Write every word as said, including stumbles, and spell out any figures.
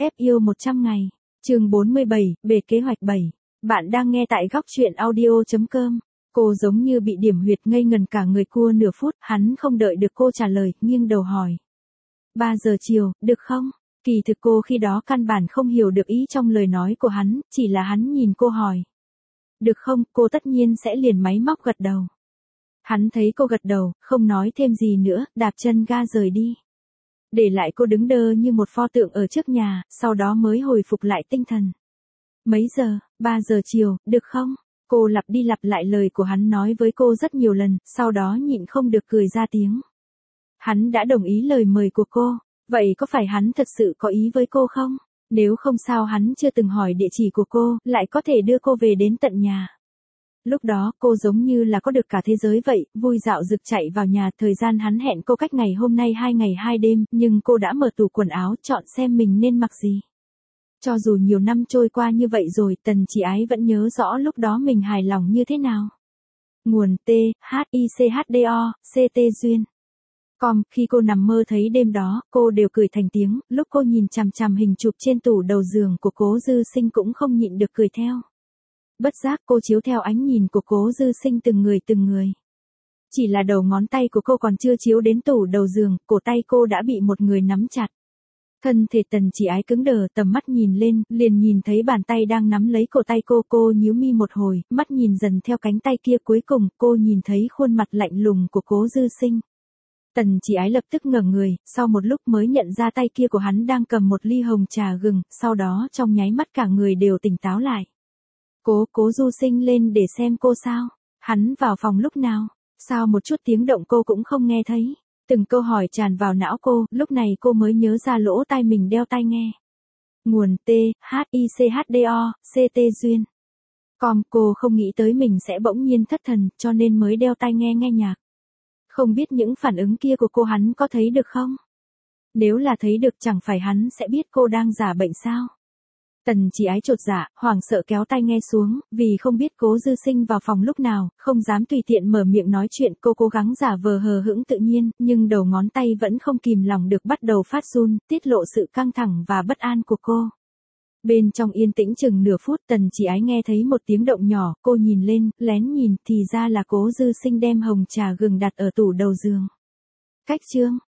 ép yêu một trăm ngày. Chương bốn mươi bảy, bề kế hoạch bảy. Bạn đang nghe tại góc truyện audio chấm com. Cô giống như bị điểm huyệt ngây ngần cả người cua nửa phút, hắn không đợi được cô trả lời, nghiêng đầu hỏi. ba giờ chiều, được không? Kỳ thực cô khi đó căn bản không hiểu được ý trong lời nói của hắn, chỉ là hắn nhìn cô hỏi. Được không, cô tất nhiên sẽ liền máy móc gật đầu. Hắn thấy cô gật đầu, không nói thêm gì nữa, đạp chân ga rời đi. Để lại cô đứng đơ như một pho tượng ở trước nhà, sau đó mới hồi phục lại tinh thần. Mấy giờ? ba giờ chiều, được không? Cô lặp đi lặp lại lời của hắn nói với cô rất nhiều lần, sau đó nhịn không được cười ra tiếng. Hắn đã đồng ý lời mời của cô, vậy có phải hắn thật sự có ý với cô không? Nếu không sao hắn chưa từng hỏi địa chỉ của cô, lại có thể đưa cô về đến tận nhà. Lúc đó cô giống như là có được cả thế giới vậy, vui dạo rực chạy vào nhà. Thời gian hắn hẹn cô cách ngày hôm nay hai ngày hai đêm, nhưng cô đã mở tủ quần áo chọn xem mình nên mặc gì. Cho dù nhiều năm trôi qua như vậy rồi, Tần Chỉ Ái vẫn nhớ rõ lúc đó mình hài lòng như thế nào. Nguồn T, H I C H D O, C T Duyên. Com, khi cô nằm mơ thấy đêm đó, cô đều cười thành tiếng, lúc cô nhìn chằm chằm hình chụp trên tủ đầu giường của Cố Dư Sinh cũng không nhịn được cười theo. Bất giác cô chiếu theo ánh nhìn của Cố Dư Sinh từng người từng người. Chỉ là đầu ngón tay của cô còn chưa chiếu đến tủ đầu giường, cổ tay cô đã bị một người nắm chặt. Thân thể Tần Chỉ Ái cứng đờ, tầm mắt nhìn lên, liền nhìn thấy bàn tay đang nắm lấy cổ tay cô. Cô nhíu mi một hồi, mắt nhìn dần theo cánh tay kia, cuối cùng cô nhìn thấy khuôn mặt lạnh lùng của Cố Dư Sinh. Tần Chỉ Ái lập tức ngẩng người, sau một lúc mới nhận ra tay kia của hắn đang cầm một ly hồng trà gừng, sau đó trong nháy mắt cả người đều tỉnh táo lại. Cố, Cố Du Sinh lên để xem cô sao? Hắn vào phòng lúc nào? Sao một chút tiếng động cô cũng không nghe thấy? Từng câu hỏi tràn vào não cô, lúc này cô mới nhớ ra lỗ tai mình đeo tai nghe. Nguồn T, H I C H D O, C T Duyên. Com, cô không nghĩ tới mình sẽ bỗng nhiên thất thần, cho nên mới đeo tai nghe nghe nhạc. Không biết những phản ứng kia của cô hắn có thấy được không? Nếu là thấy được chẳng phải hắn sẽ biết cô đang giả bệnh sao? Tần Chỉ Ái chột dạ, hoảng sợ kéo tai nghe xuống, vì không biết Cố Dư Sinh vào phòng lúc nào, không dám tùy tiện mở miệng nói chuyện. Cô cố gắng giả vờ hờ hững tự nhiên, nhưng đầu ngón tay vẫn không kìm lòng được bắt đầu phát run, tiết lộ sự căng thẳng và bất an của cô. Bên trong yên tĩnh chừng nửa phút, Tần Chỉ Ái nghe thấy một tiếng động nhỏ, cô nhìn lên, lén nhìn, thì ra là Cố Dư Sinh đem hồng trà gừng đặt ở tủ đầu giường. Cách chương,